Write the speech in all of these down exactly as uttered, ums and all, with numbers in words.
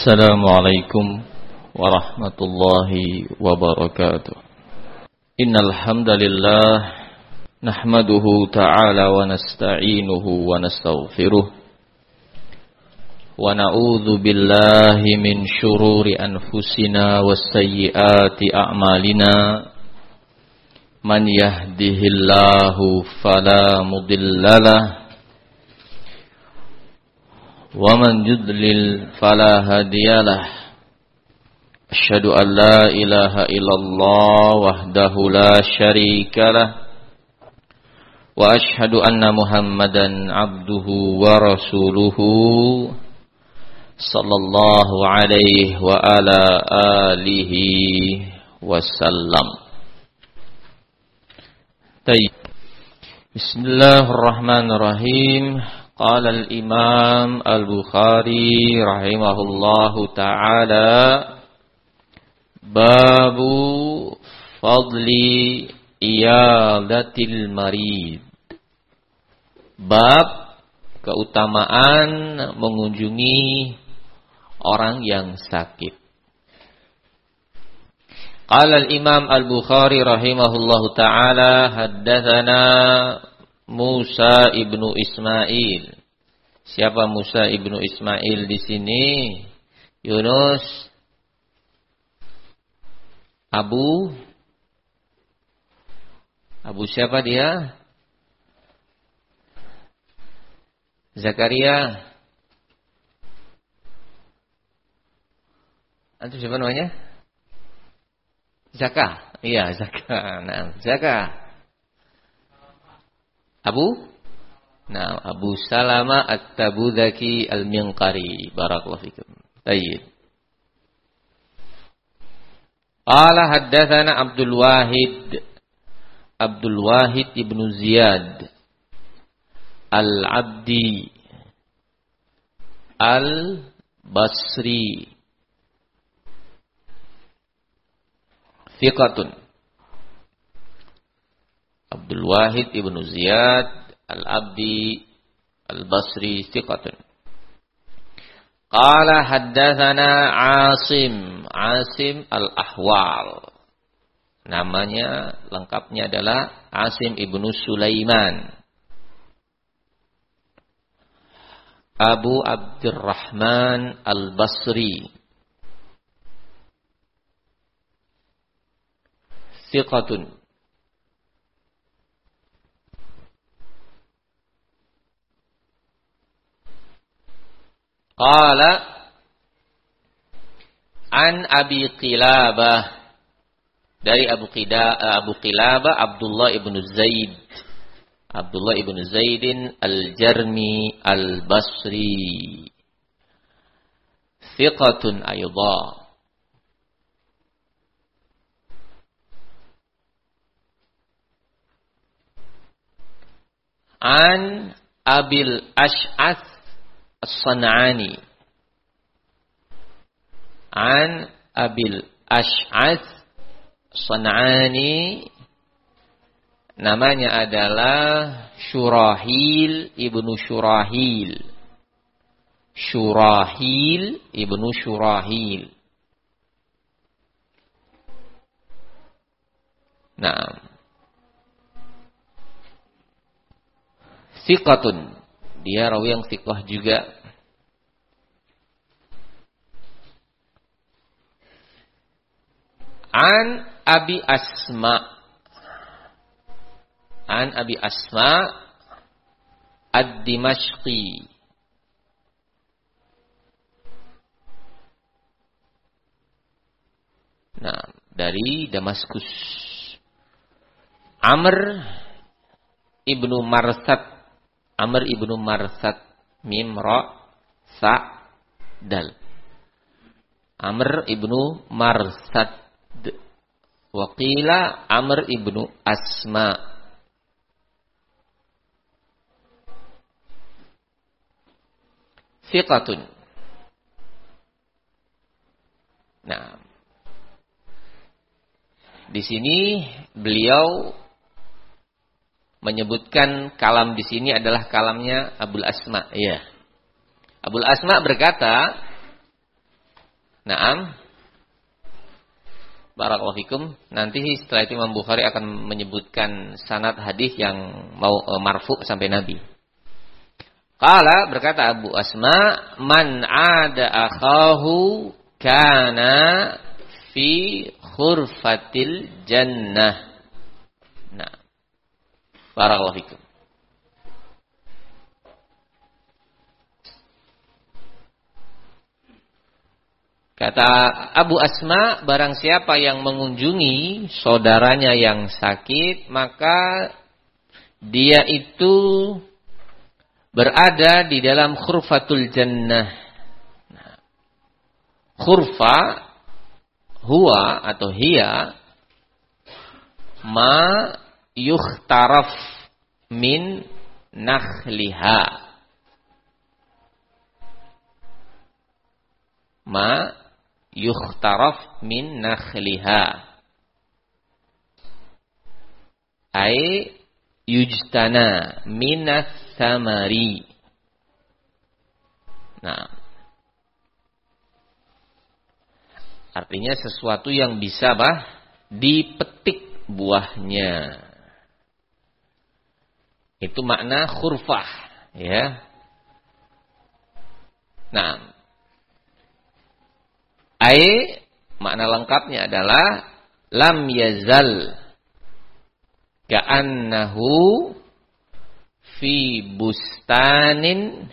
Assalamualaikum warahmatullahi wabarakatuh. Innal hamdalillah nahmaduhu ta'ala wa nasta'inuhu wa nastaghfiruh wa na'udzu billahi min syururi anfusina wassayyiati a'malina. Man yahdihillahu fala mudhillalah wa man yudlil fala hadiyalah. Asyhadu an la ilaha illallah wahdahu la syarikalah wa asyhadu anna Muhammadan abduhu wa rasuluhu sallallahu alaihi wa ala alihi wasallam. Tayyib. Bismillahirrahmanirrahim. Qala al-Imam Al-Bukhari rahimahullahu ta'ala, babu fadli iyadatil marid. Bab keutamaan mengunjungi orang yang sakit. Qala al-Imam Al-Bukhari rahimahullahu ta'ala, haddatsana Musa ibnu Ismail. Siapa Musa ibnu Ismail di sini? Yunus Abu Abu siapa dia? Zakaria. Antum siapa namanya? Zaka. Iya, Zaka. Nah, Zaka. Abu Nah, Abu Salama At-Tabudaki Al-Minqari. Barakallahu fikum. Tayyib. Qala haddatsana Abdul Wahid Abdul Wahid ibnu Ziyad Al-Abdi Al-Basri Thiqatun. Abdul Wahid ibnu Ziyad Al-Abdi Al-Basri Thiqatun. Qala haddatsana Asim Asim Al-Ahwal. Namanya lengkapnya adalah Asim ibnu Sulaiman Abu Abdurrahman Al-Basri Thiqatun. Qala an Abi Qilabah, dari Abu Qida Abu Qilabah Abdullah ibnu Zaid Abdullah ibnu Zaidin Al-Jarmi Al-Basri thiqatun aydha. An Abil Ash'ath As-San'ani An Abil Ash'ath As-San'ani, namanya adalah Syurahil ibnu Syurahil Syurahil ibnu Syurahil. Nah, thiqatun, dia rawi yang thiqah juga. An Abi Asma An Abi Asma Ad-Dimashqi. Nah, dari Damaskus. Amr ibnu Marsad Amr ibnu Marsad, mim ra sa dal. Amr ibnu Marsad. Waqila Amr ibnu Asma. Thiqatun. Nah, di sini beliau menyebutkan kalam di sini adalah kalamnya Abul Asma. Iya. Abul Asma berkata, Naam. Barakallahu fikum. Nanti setelah itu Imam Bukhari akan menyebutkan sanad hadis yang mau e, marfu sampai Nabi. Qala, berkata Abu Asma, man ada akhahu kana fi khurfatil jannah. Nah, barakallahu fikum. Kata Abu Asma, barang siapa yang mengunjungi saudaranya yang sakit, maka dia itu berada di dalam khurfatul jannah. Nah, khurfa, huwa atau hiya, ma yukhtaraf min nakhliha. Ma yukhtaraf min nakhliha. Ai yujtana minas samari. Nah, artinya sesuatu yang bisa bah dipetik buahnya. Itu makna khurfah, ya. Nah, ai makna lengkapnya adalah lam yazal ka'annahu fi bustanin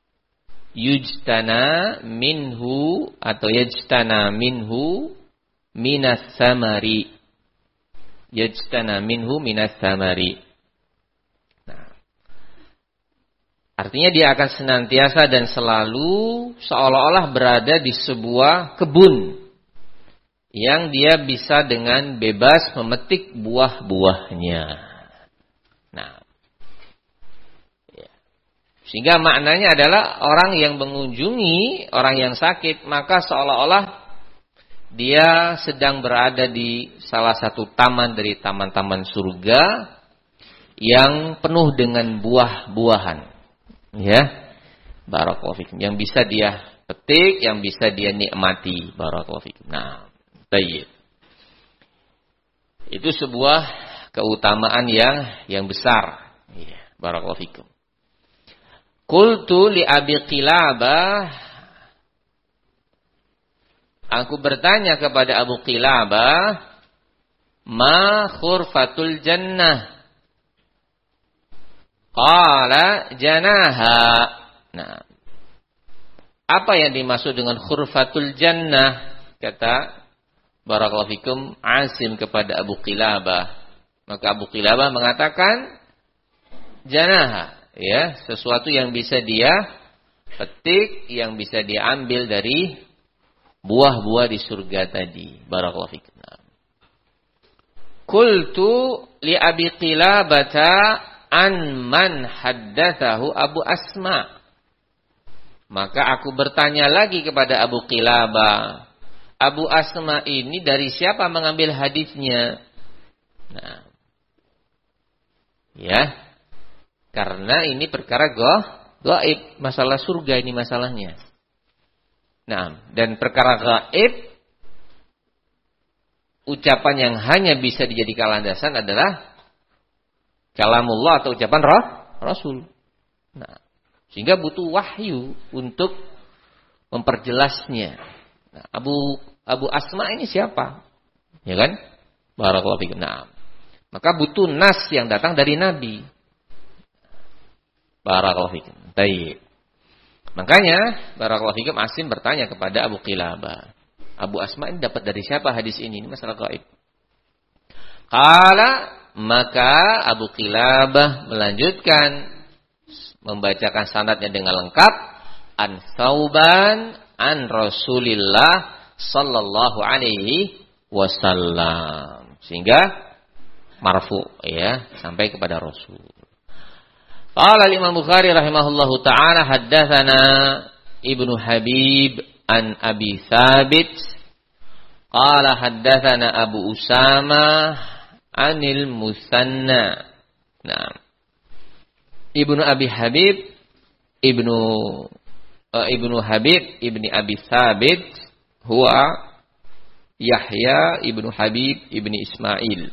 yujtana minhu atau yajtana minhu minas samari. Yajtana minhu minas samari. Nah, artinya dia akan senantiasa dan selalu seolah-olah berada di sebuah kebun yang dia bisa dengan bebas memetik buah-buahnya. Nah, ya. Sehingga maknanya adalah orang yang mengunjungi orang yang sakit, maka seolah-olah dia sedang berada di salah satu taman dari taman-taman surga yang penuh dengan buah-buahan. Ya, barakallahu fikum. Yang bisa dia petik, yang bisa dia nikmati. Barakallahu fikum. Nah, baik. Itu sebuah keutamaan yang yang besar. Ya, barakallahu fikum. Qultu li Abi Qilabah, aku bertanya kepada Abu Qilabah, ma khurfatul jannah? Qala janaha. Nah, apa yang dimaksud dengan khurfatul jannah? Kata barakallahu fikum Asim kepada Abu Qilabah. Maka Abu Qilabah mengatakan janaha, ya, sesuatu yang bisa dia petik, yang bisa dia ambil dari buah-buah di surga tadi. Barakallahu fikum. Qultu li Abi Qilabata an man haddatsahu Abu Asma. Maka aku bertanya lagi kepada Abu Qilabah, Abu Asma ini dari siapa mengambil hadisnya? Nah, ya, karena ini perkara goh, gaib, masalah surga ini masalahnya. Nah, dan perkara gaib, ucapan yang hanya bisa dijadikan landasan adalah kalamullah atau ucapan roh, Rasul. Nah, sehingga butuh wahyu untuk memperjelasnya. Nah, Abu Abu Asma ini siapa? Ya kan? Barakallahu fikum. Nah, maka butuh nas yang datang dari Nabi. Barakallahu fikum. Baik. Makanya barakallahu fikum Asim bertanya kepada Abu Qilabah, Abu Asma ini dapat dari siapa hadis ini? Ini masalah gaib. Qala, maka Abu Qilabah melanjutkan membacakan sanadnya dengan lengkap, an Tsauban an Rasulillah sallallahu alaihi wasallam, sehingga marfu, ya, sampai kepada Rasul. Qala Imam Bukhari rahimahullahu taala haddatsana Ibnu Habib an Abi Thabit qala haddatsana Abu Usama anil Musanna. Nah, Ibnu Abi Habib Ibnu uh, Ibnu Habib Ibni Abi Thabit huwa Yahya ibnu Habib ibni Ismail.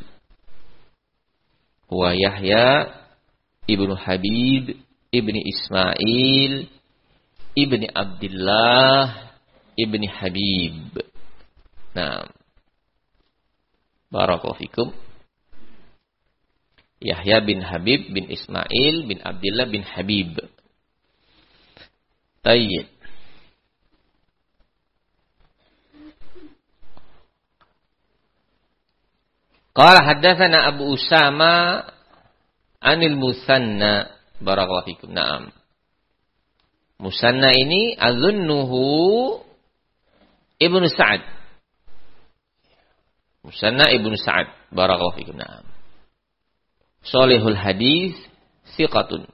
Huwa Yahya ibnu Habib ibni Ismail ibni Abdullah ibni Habib. Nah, barakallahu fikum. Yahya bin Habib bin Ismail bin Abdullah bin Habib. Tayyib. Qala haddatsana Abu Usama anil Musanna. Barakallahu fikum. Naam. Musanna ini azunnuhu Ibnu Sa'ad. Musanna Ibnu Sa'ad. Barakallahu fikum. Naam. Shalihul hadis, thiqatun.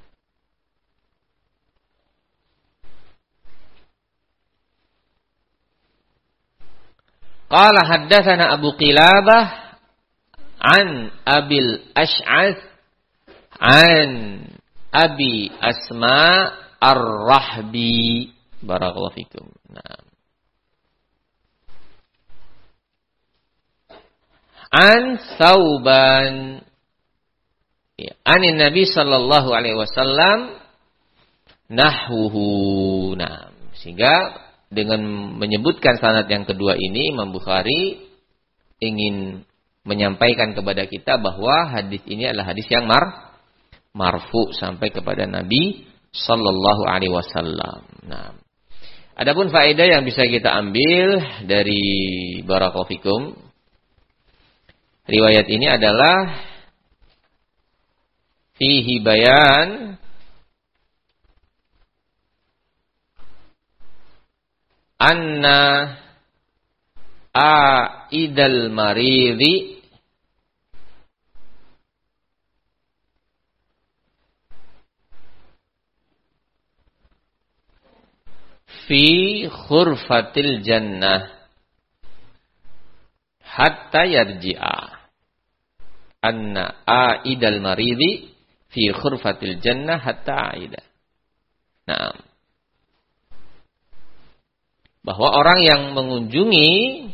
Qala haddatsana Abu Qilabah an Abil Ash'ath an Abi Asma Ar-Rahbi. Barakallahu fikum. Nah. An Thauban, ya, anin Nabi sallallahu alaihi wasallam nahwuhu. Nah, sehingga dengan menyebutkan sanad yang kedua ini Imam Bukhari ingin menyampaikan kepada kita bahwa hadis ini adalah hadis yang mar marfu sampai kepada Nabi sallallahu alaihi wasallam. Nah, adapun faedah yang bisa kita ambil dari barakallahu fikum riwayat ini adalah fihi bayan anna aidal maridi fi khurfatil jannah hatta yarji'a. Anna aidal maridi fi khurfatil jannah hatta aida. Nah, bahwa orang yang mengunjungi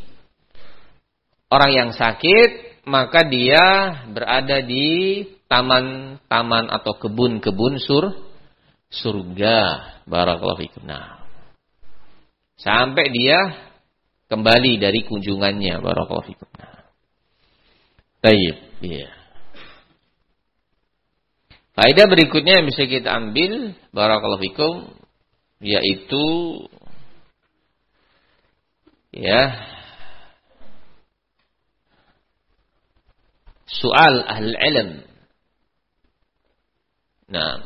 orang yang sakit, maka dia berada di taman-taman atau kebun-kebun sur surga. Barakallahu fikum. Nah, sampai dia kembali dari kunjungannya. Barakallahu fikum. Nah, baik. Iya. Faedah berikutnya yang bisa kita ambil, barakallahu fikum, yaitu ya soal ahli ilm. Nah,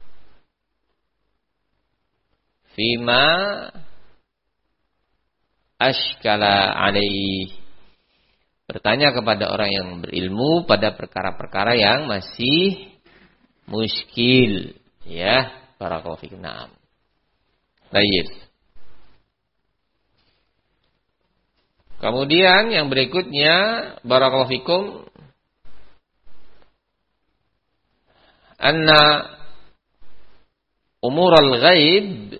fima ashkala alaihi, bertanya kepada orang yang berilmu pada perkara-perkara yang masih muskil, ya, barakallahu fikum. Naam. Baik. Kemudian yang berikutnya, barakallahu fikum, anna umurul ghaib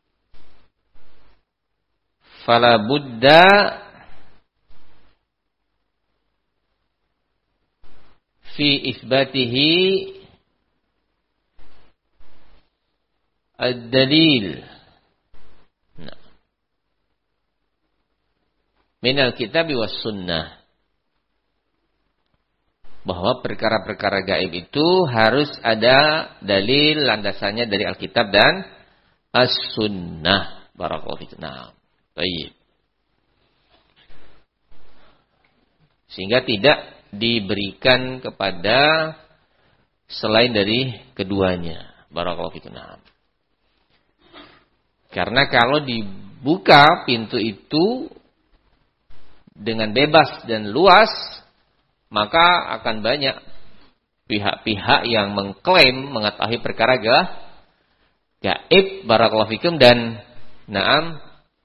fala budda fi isbatihi ad-dalil minal kitab was sunnah, bahwa perkara-perkara gaib itu harus ada dalil landasannya dari Alkitab dan as-sunnah. Barakallahu fikum. Nah, baik. Sehingga tidak diberikan kepada selain dari keduanya. Barakallahu fikum. Nah, karena kalau dibuka pintu itu dengan bebas dan luas, maka akan banyak pihak-pihak yang mengklaim mengetahui perkara gaib, barakallahu fikum, dan naam,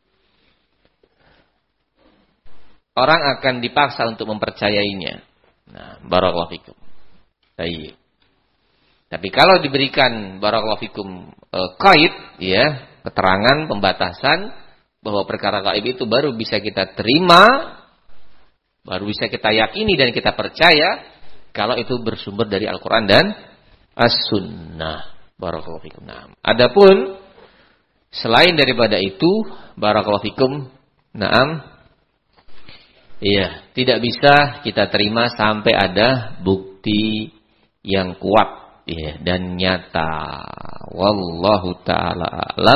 orang akan dipaksa untuk mempercayainya. Nah, barakallahu fikum. Baik. Tapi kalau diberikan barakallahu fikum e, qaid, ya, keterangan, pembatasan, bahwa perkara gaib itu baru bisa kita terima, baru bisa kita yakini dan kita percaya kalau itu bersumber dari Al-Quran dan As-Sunnah. Barakallahu fikum. Nah, adapun selain daripada itu, barakallahu fikum, naam, iya, tidak bisa kita terima sampai ada bukti yang kuat, ya, dan nyata. Wallahu ta'ala alam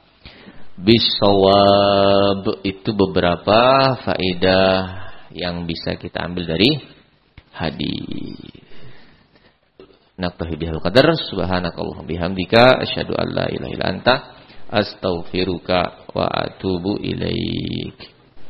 bisawab. Itu beberapa faedah yang bisa kita ambil dari hadis. Naktahi bihal qadar. Subhanakallahumma bihamdika asyhadu an la ilaha illa anta astaghfiruka wa atubu ilaik.